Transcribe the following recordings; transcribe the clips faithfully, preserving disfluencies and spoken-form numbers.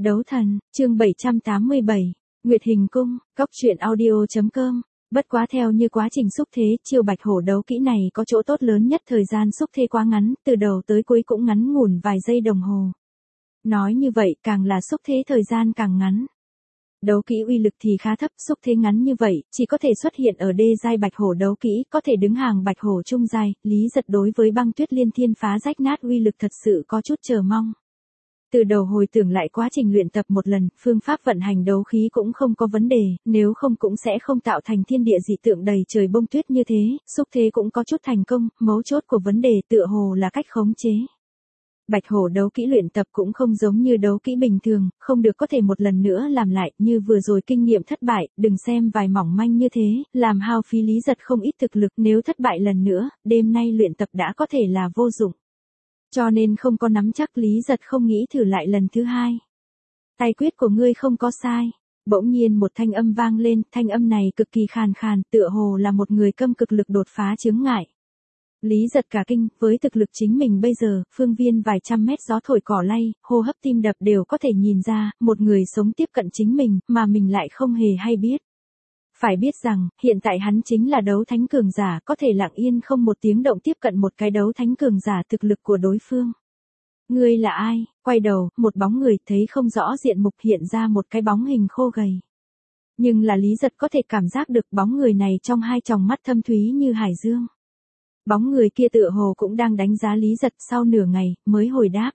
Đấu thần, chương bảy trăm tám mươi bảy, Nguyệt Hình Cung, cóc truyện audio chấm com. Bất quá theo như quá trình xúc thế, chiêu bạch hổ đấu kỹ này có chỗ tốt lớn nhất thời gian xúc thế quá ngắn, từ đầu tới cuối cũng ngắn ngủn vài giây đồng hồ. Nói như vậy, càng là xúc thế thời gian càng ngắn. Đấu kỹ uy lực thì khá thấp, xúc thế ngắn như vậy, chỉ có thể xuất hiện ở đê giai bạch hổ đấu kỹ, có thể đứng hàng bạch hổ trung giai, Lý Giật đối với băng tuyết liên thiên phá rách nát uy lực thật sự có chút chờ mong. Từ đầu hồi tưởng lại quá trình luyện tập một lần, phương pháp vận hành đấu khí cũng không có vấn đề, nếu không cũng sẽ không tạo thành thiên địa dị tượng đầy trời bông tuyết như thế, xúc thế cũng có chút thành công, mấu chốt của vấn đề tựa hồ là cách khống chế. Bạch hổ đấu kỹ luyện tập cũng không giống như đấu kỹ bình thường, không được có thể một lần nữa làm lại, như vừa rồi kinh nghiệm thất bại, đừng xem vài mỏng manh như thế, làm hao phí Lý Giật không ít thực lực, nếu thất bại lần nữa, đêm nay luyện tập đã có thể là vô dụng. Cho nên không có nắm chắc, Lý Giật không nghĩ thử lại lần thứ hai. Tay quyết của ngươi không có sai. Bỗng nhiên một thanh âm vang lên, thanh âm này cực kỳ khàn khàn, tựa hồ là một người câm cực lực đột phá chướng ngại. Lý Giật cả kinh, với thực lực chính mình bây giờ, phương viên vài trăm mét gió thổi cỏ lay, hô hấp tim đập đều có thể nhìn ra, một người sống tiếp cận chính mình, mà mình lại không hề hay biết. Phải biết rằng, hiện tại hắn chính là đấu thánh cường giả, có thể lặng yên không một tiếng động tiếp cận một cái đấu thánh cường giả thực lực của đối phương. Ngươi là ai? Quay đầu, một bóng người thấy không rõ diện mục hiện ra một cái bóng hình khô gầy. Nhưng là Lý Giật có thể cảm giác được bóng người này trong hai tròng mắt thâm thúy như hải dương. Bóng người kia tựa hồ cũng đang đánh giá Lý Giật, sau nửa ngày, mới hồi đáp.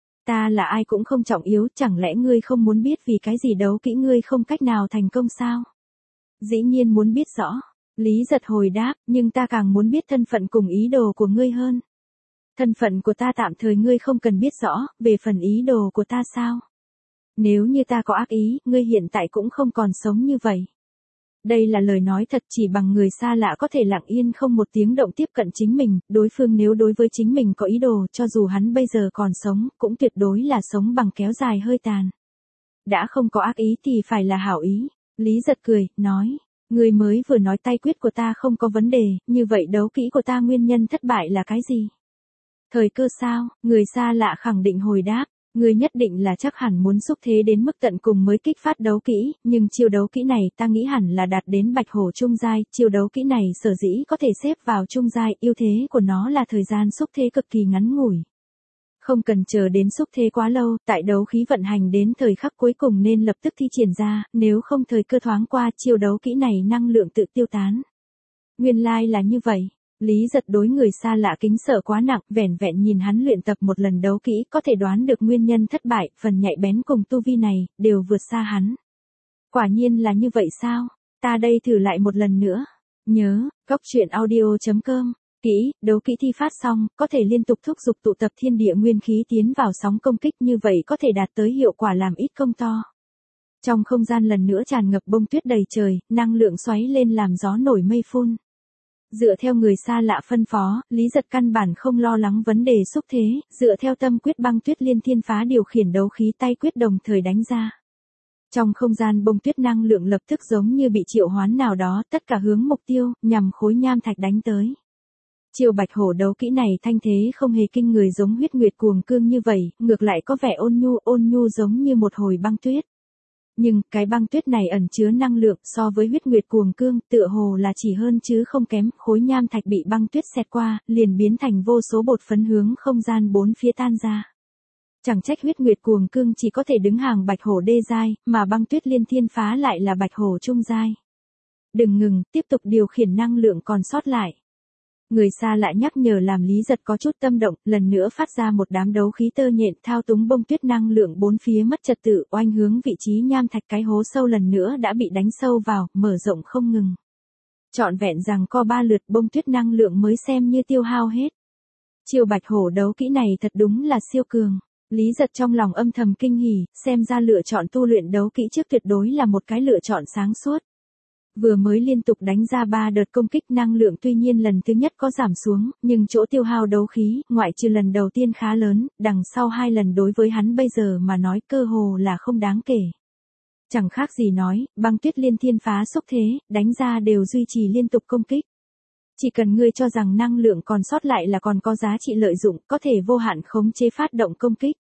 Ta là ai cũng không trọng yếu, chẳng lẽ ngươi không muốn biết vì cái gì đấu kỹ ngươi không cách nào thành công sao? Dĩ nhiên muốn biết rõ. Lý Giật hồi đáp, nhưng ta càng muốn biết thân phận cùng ý đồ của ngươi hơn. Thân phận của ta tạm thời ngươi không cần biết rõ, về phần ý đồ của ta sao? Nếu như ta có ác ý, ngươi hiện tại cũng không còn sống như vậy. Đây là lời nói thật, chỉ bằng người xa lạ có thể lặng yên không một tiếng động tiếp cận chính mình, đối phương nếu đối với chính mình có ý đồ, cho dù hắn bây giờ còn sống, cũng tuyệt đối là sống bằng kéo dài hơi tàn. Đã không có ác ý thì phải là hảo ý. Lý Giật cười, nói, người mới vừa nói tay quyết của ta không có vấn đề, như vậy đấu kỹ của ta nguyên nhân thất bại là cái gì? Thời cơ sao? Người xa lạ khẳng định hồi đáp, người nhất định là chắc hẳn muốn xúc thế đến mức tận cùng mới kích phát đấu kỹ, nhưng chiêu đấu kỹ này ta nghĩ hẳn là đạt đến bạch hổ trung giai, chiêu đấu kỹ này sở dĩ có thể xếp vào trung giai, ưu thế của nó là thời gian xúc thế cực kỳ ngắn ngủi. Không cần chờ đến xúc thế quá lâu, tại đấu khí vận hành đến thời khắc cuối cùng nên lập tức thi triển ra, nếu không thời cơ thoáng qua, chiêu đấu kỹ này năng lượng tự tiêu tán. Nguyên lai là như vậy. Lý Giật đối người xa lạ kính sợ quá nặng, vẻn vẹn nhìn hắn luyện tập một lần đấu kỹ, có thể đoán được nguyên nhân thất bại, phần nhạy bén cùng tu vi này, đều vượt xa hắn. Quả nhiên là như vậy sao? Ta đây thử lại một lần nữa. Nhớ, cóc truyện audio chấm com. Kỹ, đấu kỹ thi phát xong, có thể liên tục thúc giục tụ tập thiên địa nguyên khí tiến vào sóng công kích, như vậy có thể đạt tới hiệu quả làm ít công to. Trong không gian lần nữa tràn ngập bông tuyết đầy trời, năng lượng xoáy lên làm gió nổi mây phun. Dựa theo người xa lạ phân phó, Lý Giật căn bản không lo lắng vấn đề xúc thế, dựa theo tâm quyết băng tuyết liên thiên phá điều khiển đấu khí tay quyết đồng thời đánh ra. Trong không gian bông tuyết năng lượng lập tức giống như bị triệu hoán nào đó, tất cả hướng mục tiêu, nhằm khối nham thạch đánh tới. Chiêu bạch hổ đấu kỹ này thanh thế không hề kinh người giống huyết nguyệt cuồng cương như vậy, ngược lại có vẻ ôn nhu, ôn nhu giống như một hồi băng tuyết. Nhưng, cái băng tuyết này ẩn chứa năng lượng, so với huyết nguyệt cuồng cương, tựa hồ là chỉ hơn chứ không kém, khối nham thạch bị băng tuyết xẹt qua, liền biến thành vô số bột phấn hướng không gian bốn phía tan ra. Chẳng trách huyết nguyệt cuồng cương chỉ có thể đứng hàng bạch hổ đê giai, mà băng tuyết liên thiên phá lại là bạch hổ trung giai. Đừng ngừng, tiếp tục điều khiển năng lượng còn sót lại. Người xa lạ nhắc nhở làm Lý Giật có chút tâm động, lần nữa phát ra một đám đấu khí tơ nhện thao túng bông tuyết năng lượng bốn phía mất trật tự, oanh hướng vị trí nham thạch, cái hố sâu lần nữa đã bị đánh sâu vào, mở rộng không ngừng. Trọn vẹn rằng co ba lượt bông tuyết năng lượng mới xem như tiêu hao hết. Chiêu bạch hổ đấu kỹ này thật đúng là siêu cường. Lý Giật trong lòng âm thầm kinh hỉ, xem ra lựa chọn tu luyện đấu kỹ trước tuyệt đối là một cái lựa chọn sáng suốt. Vừa mới liên tục đánh ra ba đợt công kích, năng lượng tuy nhiên lần thứ nhất có giảm xuống, nhưng chỗ tiêu hao đấu khí, ngoại trừ lần đầu tiên khá lớn, đằng sau hai lần đối với hắn bây giờ mà nói cơ hồ là không đáng kể. Chẳng khác gì nói, băng tuyết liên thiên phá xúc thế, đánh ra đều duy trì liên tục công kích. Chỉ cần ngươi cho rằng năng lượng còn sót lại là còn có giá trị lợi dụng, có thể vô hạn khống chế phát động công kích.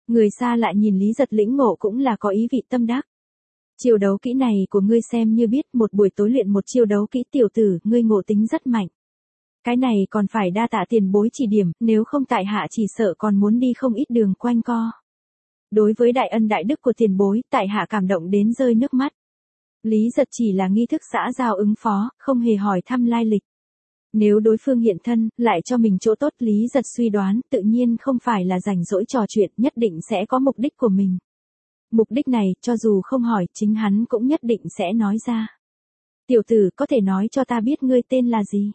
Người xa lạ nhìn Lý Giật lĩnh ngộ cũng là có ý vị tâm đắc. Chiêu đấu kỹ này của ngươi xem như biết, một buổi tối luyện một chiêu đấu kỹ tiểu tử, ngươi ngộ tính rất mạnh. Cái này còn phải đa tạ tiền bối chỉ điểm, nếu không tại hạ chỉ sợ còn muốn đi không ít đường quanh co. Đối với đại ân đại đức của tiền bối, tại hạ cảm động đến rơi nước mắt. Lý Giật chỉ là nghi thức xã giao ứng phó, không hề hỏi thăm lai lịch. Nếu đối phương hiện thân, lại cho mình chỗ tốt, Lý Giật suy đoán, tự nhiên không phải là rảnh rỗi trò chuyện, nhất định sẽ có mục đích của mình. Mục đích này, cho dù không hỏi, chính hắn cũng nhất định sẽ nói ra. Tiểu tử, có thể nói cho ta biết ngươi tên là gì?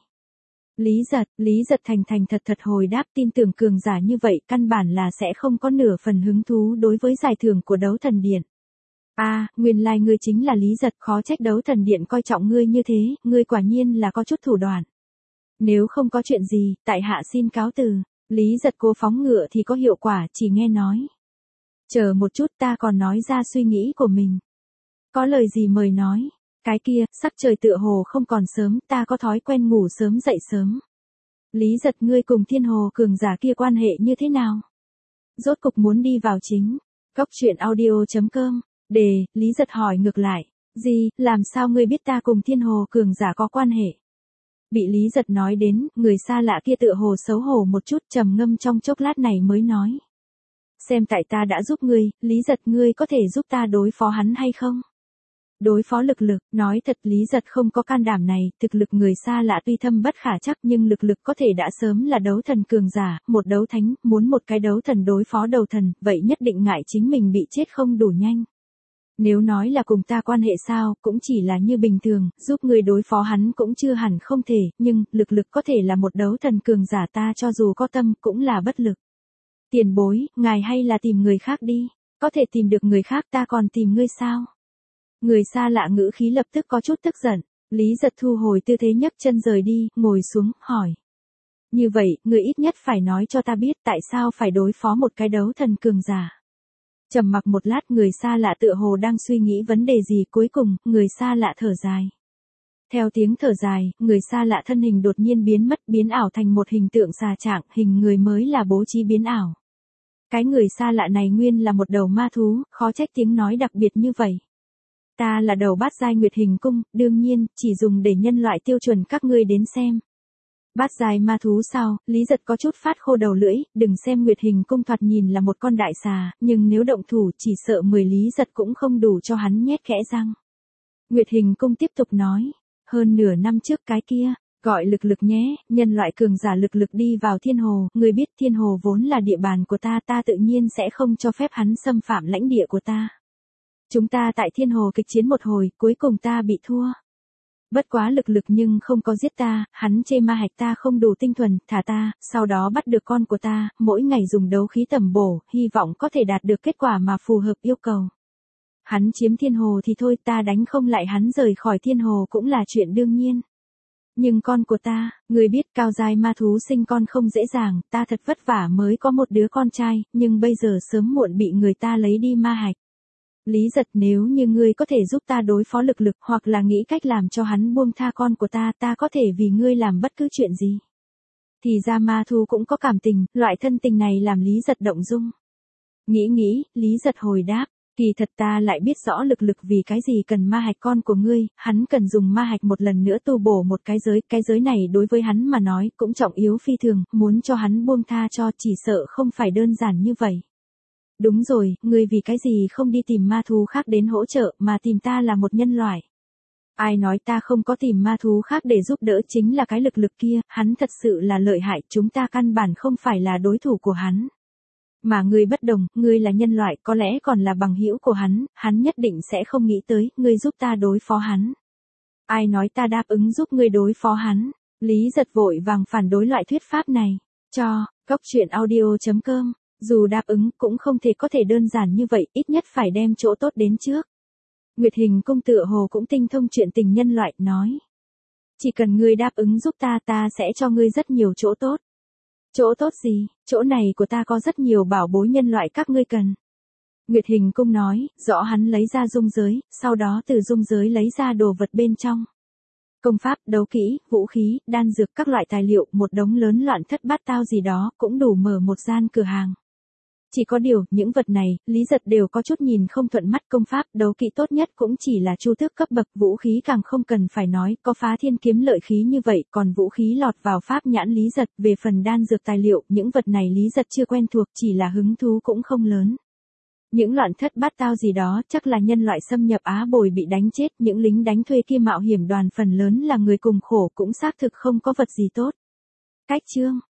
Lý Giật, Lý Giật thành thành thật thật hồi đáp, tin tưởng cường giả như vậy, căn bản là sẽ không có nửa phần hứng thú đối với giải thưởng của đấu thần điện. A, à, nguyên lai ngươi chính là Lý Giật, khó trách đấu thần điện coi trọng ngươi như thế, ngươi quả nhiên là có chút thủ đoạn. Nếu không có chuyện gì, tại hạ xin cáo từ. Lý Giật cố phóng ngựa thì có hiệu quả, chỉ nghe nói. Chờ một chút, ta còn nói ra suy nghĩ của mình. Có lời gì mời nói. Cái kia, sắc trời tựa hồ không còn sớm, ta có thói quen ngủ sớm dậy sớm. Lý Giật, ngươi cùng thiên hồ cường giả kia quan hệ như thế nào? Rốt cục muốn đi vào chính. Góc truyện audio chấm com. Đề, Lý Giật hỏi ngược lại. Gì, làm sao ngươi biết ta cùng thiên hồ cường giả có quan hệ? Bị Lý Giật nói đến, người xa lạ kia tựa hồ xấu hổ một chút, trầm ngâm trong chốc lát này mới nói. Xem tại ta đã giúp ngươi, Lý Giật, ngươi có thể giúp ta đối phó hắn hay không? Đối phó lực lực, nói thật Lý Giật không có can đảm này, thực lực người xa lạ tuy thâm bất khả chắc nhưng lực lực có thể đã sớm là đấu thần cường giả, một đấu thánh, muốn một cái đấu thần đối phó đầu thần, vậy nhất định ngại chính mình bị chết không đủ nhanh. Nếu nói là cùng ta quan hệ sao, cũng chỉ là như bình thường, giúp người đối phó hắn cũng chưa hẳn không thể, nhưng, lực lực có thể là một đấu thần cường giả, ta cho dù có tâm, cũng là bất lực. Tiền bối, ngài hay là tìm người khác đi, có thể tìm được người khác, ta còn tìm ngươi sao? Người xa lạ ngữ khí lập tức có chút tức giận, Lý Giật thu hồi tư thế nhấc chân rời đi, ngồi xuống, hỏi. Như vậy, người ít nhất phải nói cho ta biết tại sao phải đối phó một cái đấu thần cường giả. Trầm mặc một lát, người xa lạ tựa hồ đang suy nghĩ vấn đề gì, cuối cùng, người xa lạ thở dài. Theo tiếng thở dài, người xa lạ thân hình đột nhiên biến mất, biến ảo thành một hình tượng xà trạng, hình người mới là bố trí biến ảo. Cái người xa lạ này nguyên là một đầu ma thú, khó trách tiếng nói đặc biệt như vậy. Ta là đầu bát giai Nguyệt Hình Cung, đương nhiên, chỉ dùng để nhân loại tiêu chuẩn các ngươi đến xem. Bát giai ma thú sao? Lý Giật có chút phát khô đầu lưỡi, đừng xem Nguyệt Hình Cung thoạt nhìn là một con đại xà, nhưng nếu động thủ chỉ sợ mười Lý Giật cũng không đủ cho hắn nhét kẽ răng. Nguyệt Hình Cung tiếp tục nói, hơn nửa năm trước cái kia, gọi lực lực nhé, nhân loại cường giả lực lực đi vào thiên hồ, người biết thiên hồ vốn là địa bàn của ta, ta tự nhiên sẽ không cho phép hắn xâm phạm lãnh địa của ta. Chúng ta tại thiên hồ kịch chiến một hồi, cuối cùng ta bị thua. Bất quá lực lực nhưng không có giết ta, hắn chê ma hạch ta không đủ tinh thuần, thả ta, sau đó bắt được con của ta, mỗi ngày dùng đấu khí tầm bổ, hy vọng có thể đạt được kết quả mà phù hợp yêu cầu. Hắn chiếm thiên hồ thì thôi, ta đánh không lại hắn rời khỏi thiên hồ cũng là chuyện đương nhiên. Nhưng con của ta, người biết cao giai ma thú sinh con không dễ dàng, ta thật vất vả mới có một đứa con trai, nhưng bây giờ sớm muộn bị người ta lấy đi ma hạch. Lý Giật, nếu như ngươi có thể giúp ta đối phó lực lực hoặc là nghĩ cách làm cho hắn buông tha con của ta, ta có thể vì ngươi làm bất cứ chuyện gì. Thì ra ma thú cũng có cảm tình, loại thân tình này làm Lý Giật động dung. Nghĩ nghĩ, Lý Giật hồi đáp, kỳ thật ta lại biết rõ lực lực vì cái gì cần ma hạch con của ngươi, hắn cần dùng ma hạch một lần nữa tu bổ một cái giới, cái giới này đối với hắn mà nói cũng trọng yếu phi thường, muốn cho hắn buông tha cho chỉ sợ không phải đơn giản như vậy. Đúng rồi, ngươi vì cái gì không đi tìm ma thú khác đến hỗ trợ mà tìm ta là một nhân loại. Ai nói ta không có tìm ma thú khác để giúp đỡ, chính là cái lực lực kia, hắn thật sự là lợi hại, chúng ta căn bản không phải là đối thủ của hắn. Mà ngươi bất đồng, ngươi là nhân loại, có lẽ còn là bằng hữu của hắn, hắn nhất định sẽ không nghĩ tới, ngươi giúp ta đối phó hắn. Ai nói ta đáp ứng giúp ngươi đối phó hắn, Lý Giật vội vàng phản đối loại thuyết pháp này, cho, góc truyện audio chấm com. Dù đáp ứng cũng không thể có thể đơn giản như vậy, ít nhất phải đem chỗ tốt đến trước. Nguyệt Hình Cung tựa hồ cũng tinh thông chuyện tình nhân loại, nói. Chỉ cần ngươi đáp ứng giúp ta, ta sẽ cho ngươi rất nhiều chỗ tốt. Chỗ tốt gì? Chỗ này của ta có rất nhiều bảo bối nhân loại các ngươi cần. Nguyệt Hình Cung nói, rõ hắn lấy ra dung giới, sau đó từ dung giới lấy ra đồ vật bên trong. Công pháp, đấu kỹ, vũ khí, đan dược, các loại tài liệu, một đống lớn loạn thất bát tao gì đó, cũng đủ mở một gian cửa hàng. Chỉ có điều, những vật này, Lý Giật đều có chút nhìn không thuận mắt. Công pháp, đấu kỹ tốt nhất cũng chỉ là chu tước cấp bậc, vũ khí càng không cần phải nói, có phá thiên kiếm lợi khí như vậy, còn vũ khí lọt vào pháp nhãn Lý Giật. Về phần đan dược tài liệu, những vật này Lý Giật chưa quen thuộc, chỉ là hứng thú cũng không lớn. Những loạn thất bát tao gì đó, chắc là nhân loại xâm nhập Á Bồi bị đánh chết, những lính đánh thuê kia mạo hiểm đoàn phần lớn là người cùng khổ, cũng xác thực không có vật gì tốt. Cách chương